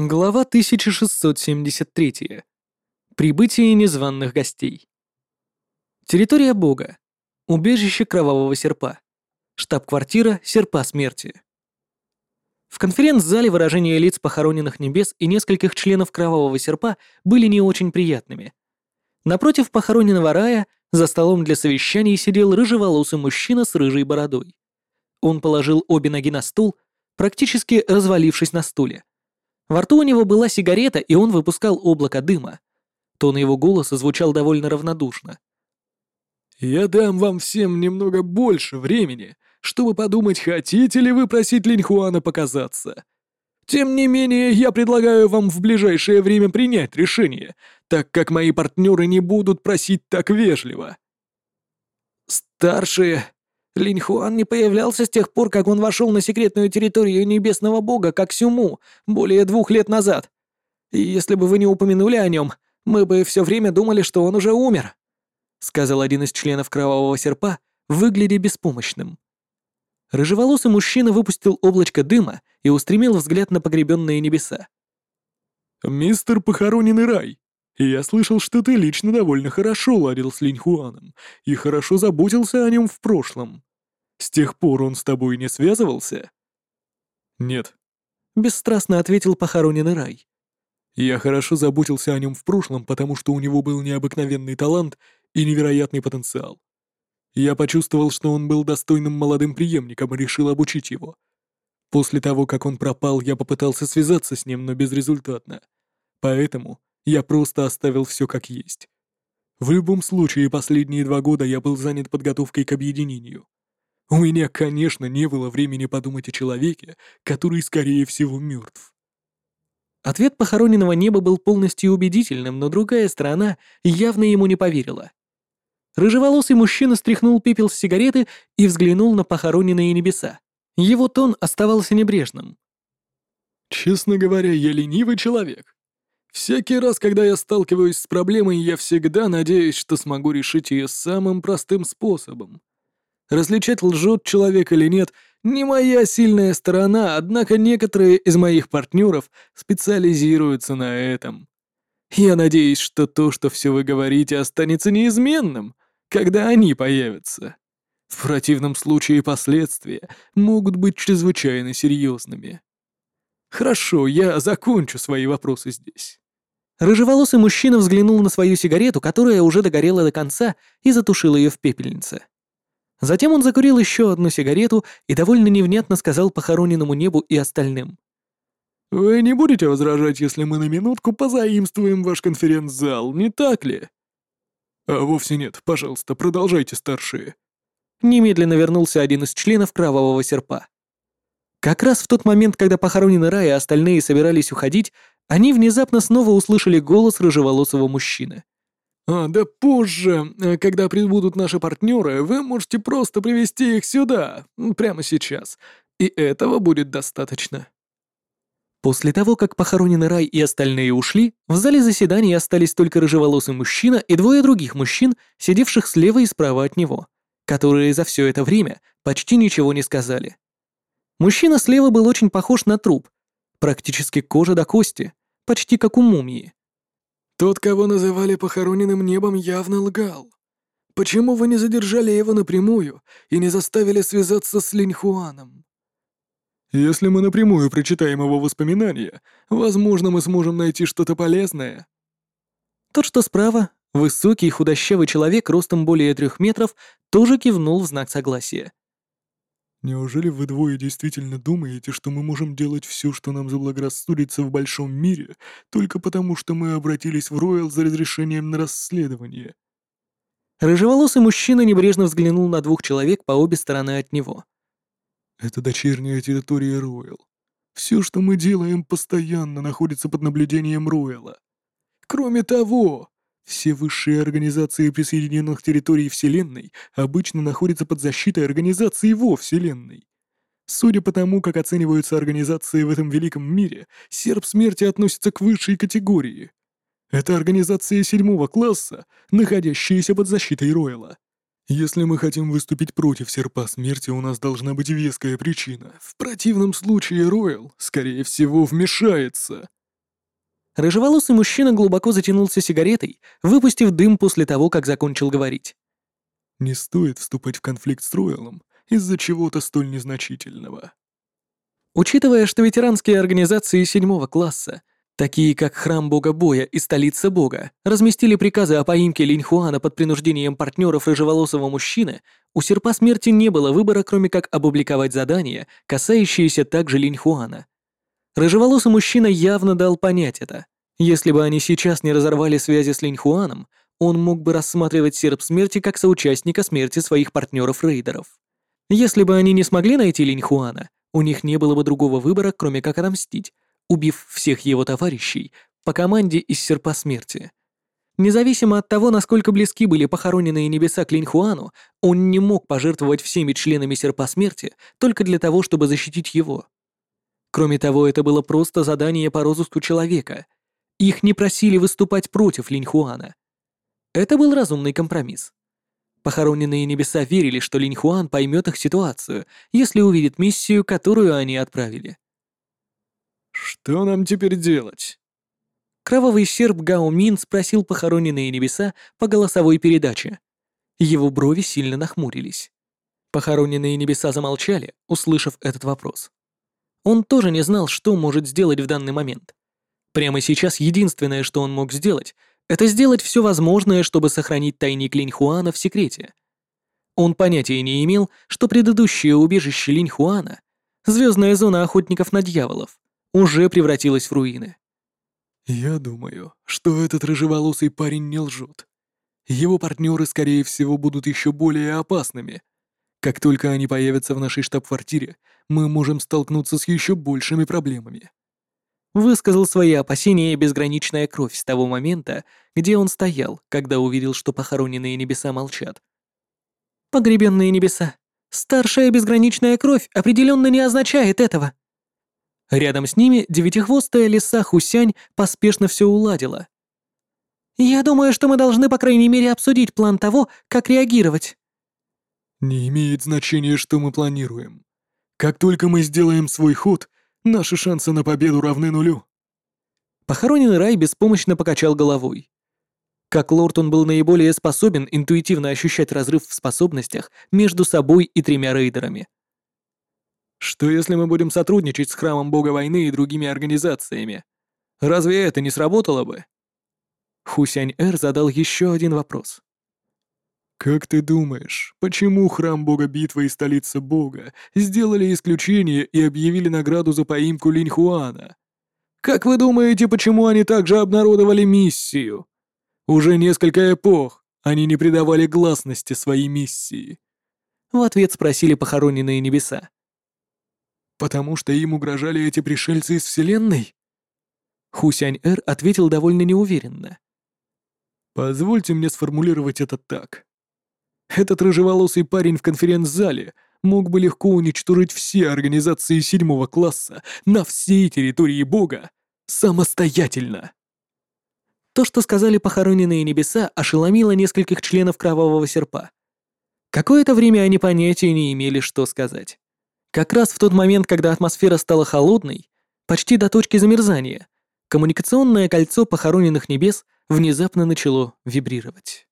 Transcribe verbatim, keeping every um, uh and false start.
Глава тысяча шестьсот семьдесят три. Прибытие незваных гостей. Территория Бога. Убежище Кровавого Серпа. Штаб-квартира Серпа Смерти. В конференц-зале выражения лиц похороненных небес и нескольких членов Кровавого Серпа были не очень приятными. Напротив похороненного рая за столом для совещаний сидел рыжеволосый мужчина с рыжей бородой. Он положил обе ноги на стул, практически развалившись на стуле. Во рту у него была сигарета, и он выпускал облако дыма. Тон его голоса звучал довольно равнодушно. «Я дам вам всем немного больше времени, чтобы подумать, хотите ли вы просить Линьхуана показаться. Тем не менее, я предлагаю вам в ближайшее время принять решение, так как мои партнеры не будут просить так вежливо». «Старшие, Линьхуан не появлялся с тех пор, как он вошел на секретную территорию Небесного Бога, как Сюму, более двух лет назад. И если бы вы не упомянули о нем, мы бы все время думали, что он уже умер», — сказал один из членов Кровавого Серпа, выглядя беспомощным. Рыжеволосый мужчина выпустил облачко дыма и устремил взгляд на погребенные небеса. «Мистер Похороненный Рай, я слышал, что ты лично довольно хорошо ладил с Линьхуаном и хорошо заботился о нем в прошлом. С тех пор он с тобой не связывался?» «Нет», — бесстрастно ответил Похороненный Рай. «Я хорошо заботился о нем в прошлом, потому что у него был необыкновенный талант и невероятный потенциал. Я почувствовал, что он был достойным молодым преемником и решил обучить его. После того, как он пропал, я попытался связаться с ним, но безрезультатно. Поэтому я просто оставил все как есть. В любом случае, последние два года я был занят подготовкой к объединению. У меня, конечно, не было времени подумать о человеке, который, скорее всего, мертв». Ответ похороненного неба был полностью убедительным, но другая сторона явно ему не поверила. Рыжеволосый мужчина стряхнул пепел с сигареты и взглянул на похороненные небеса. Его тон оставался небрежным. «Честно говоря, я ленивый человек. Всякий раз, когда я сталкиваюсь с проблемой, я всегда надеюсь, что смогу решить ее самым простым способом. Различать, лжет человек или нет, не моя сильная сторона, однако некоторые из моих партнеров специализируются на этом. Я надеюсь, что то, что все вы говорите, останется неизменным, когда они появятся. В противном случае последствия могут быть чрезвычайно серьезными. Хорошо, я закончу свои вопросы здесь». Рыжеволосый мужчина взглянул на свою сигарету, которая уже догорела до конца, и затушил ее в пепельнице. Затем он закурил еще одну сигарету и довольно невнятно сказал похороненному небу и остальным. «Вы не будете возражать, если мы на минутку позаимствуем ваш конференц-зал, не так ли?» «А вовсе нет, пожалуйста, продолжайте, старшие». Немедленно вернулся один из членов Кровавого Серпа. Как раз в тот момент, когда похороненный Рай и остальные собирались уходить, они внезапно снова услышали голос рыжеволосого мужчины. «А, да позже, э, когда прибудут наши партнеры, вы можете просто привести их сюда, м, прямо сейчас, и этого будет достаточно». После того, как похороненный Рай и остальные ушли, в зале заседаний остались только рыжеволосый мужчина и двое других мужчин, сидевших слева и справа от него, которые за все это время почти ничего не сказали. Мужчина слева был очень похож на труп, практически кожа до кости, почти как у мумии. «Тот, кого называли похороненным небом, явно лгал. Почему вы не задержали его напрямую и не заставили связаться с Линьхуаном?» «Если мы напрямую прочитаем его воспоминания, возможно, мы сможем найти что-то полезное». Тот, что справа, высокий худощавый человек ростом более трех метров, тоже кивнул в знак согласия. «Неужели вы двое действительно думаете, что мы можем делать все, что нам заблагорассудится в большом мире, только потому, что мы обратились в Роял за разрешением на расследование?» Рыжеволосый мужчина небрежно взглянул на двух человек по обе стороны от него. «Это дочерняя территория Роял. Все, что мы делаем, постоянно находится под наблюдением Рояла. Кроме того, все высшие организации присоединенных территорий Вселенной обычно находятся под защитой организации во Вселенной. Судя по тому, как оцениваются организации в этом великом мире, Серп Смерти относится к высшей категории. Это организация седьмого класса, находящаяся под защитой Ройла. Если мы хотим выступить против Серпа Смерти, у нас должна быть веская причина. В противном случае Ройл, скорее всего, вмешается». Рыжеволосый мужчина глубоко затянулся сигаретой, выпустив дым после того, как закончил говорить. Не стоит вступать в конфликт с Роялом из-за чего-то столь незначительного. Учитывая, что ветеранские организации седьмого класса, такие как Храм Бога Боя и Столица Бога, разместили приказы о поимке Линьхуана под принуждением партнеров рыжеволосого мужчины, у Серпа Смерти не было выбора, кроме как опубликовать задания, касающиеся также Линьхуана. Рыжеволосый мужчина явно дал понять это. Если бы они сейчас не разорвали связи с Линьхуаном, он мог бы рассматривать Серп Смерти как соучастника смерти своих партнеров-рейдеров. Если бы они не смогли найти Линьхуана, у них не было бы другого выбора, кроме как отомстить, убив всех его товарищей по команде из Серпа Смерти. Независимо от того, насколько близки были похороненные небеса к Линьхуану, он не мог пожертвовать всеми членами Серпа Смерти только для того, чтобы защитить его. Кроме того, это было просто задание по розыску человека. Их не просили выступать против Линьхуана. Это был разумный компромисс. Похороненные небеса верили, что Линьхуан поймет их ситуацию, если увидит миссию, которую они отправили. «Что нам теперь делать?» Кровавый серп Гао Мин спросил похороненные небеса по голосовой передаче. Его брови сильно нахмурились. Похороненные небеса замолчали, услышав этот вопрос. Он тоже не знал, что может сделать в данный момент. Прямо сейчас единственное, что он мог сделать, это сделать все возможное, чтобы сохранить тайник Линьхуана в секрете. Он понятия не имел, что предыдущее убежище Линьхуана, звездная зона охотников на дьяволов, уже превратилась в руины. «Я думаю, что этот рыжеволосый парень не лжет. Его партнеры, скорее всего, будут еще более опасными. Как только они появятся в нашей штаб-квартире, мы можем столкнуться с еще большими проблемами». Высказал свои опасения безграничная кровь с того момента, где он стоял, когда увидел, что похороненные небеса молчат. Погребенные небеса. Старшая безграничная кровь определенно не означает этого. Рядом с ними девятихвостая лиса Хусянь поспешно все уладила. «Я думаю, что мы должны, по крайней мере, обсудить план того, как реагировать». «Не имеет значения, что мы планируем. Как только мы сделаем свой ход, наши шансы на победу равны нулю». Похороненный Рай беспомощно покачал головой. Как лорд он был наиболее способен интуитивно ощущать разрыв в способностях между собой и тремя рейдерами. «Что если мы будем сотрудничать с Храмом Бога Войны и другими организациями? Разве это не сработало бы?» Хусянь-Эр задал еще один вопрос. «Как ты думаешь, почему Храм Бога Битвы и Столица Бога сделали исключение и объявили награду за поимку Линьхуана? Как вы думаете, почему они также обнародовали миссию? Уже несколько эпох они не придавали гласности своей миссии». В ответ спросили похороненные небеса. «Потому что им угрожали эти пришельцы из Вселенной?» Хусянь-Эр ответил довольно неуверенно. «Позвольте мне сформулировать это так. Этот рыжеволосый парень в конференц-зале мог бы легко уничтожить все организации седьмого класса на всей территории Бога самостоятельно». То, что сказали похороненные небеса, ошеломило нескольких членов Кровавого Серпа. Какое-то время они понятия не имели, что сказать. Как раз в тот момент, когда атмосфера стала холодной, почти до точки замерзания, коммуникационное кольцо похороненных небес внезапно начало вибрировать.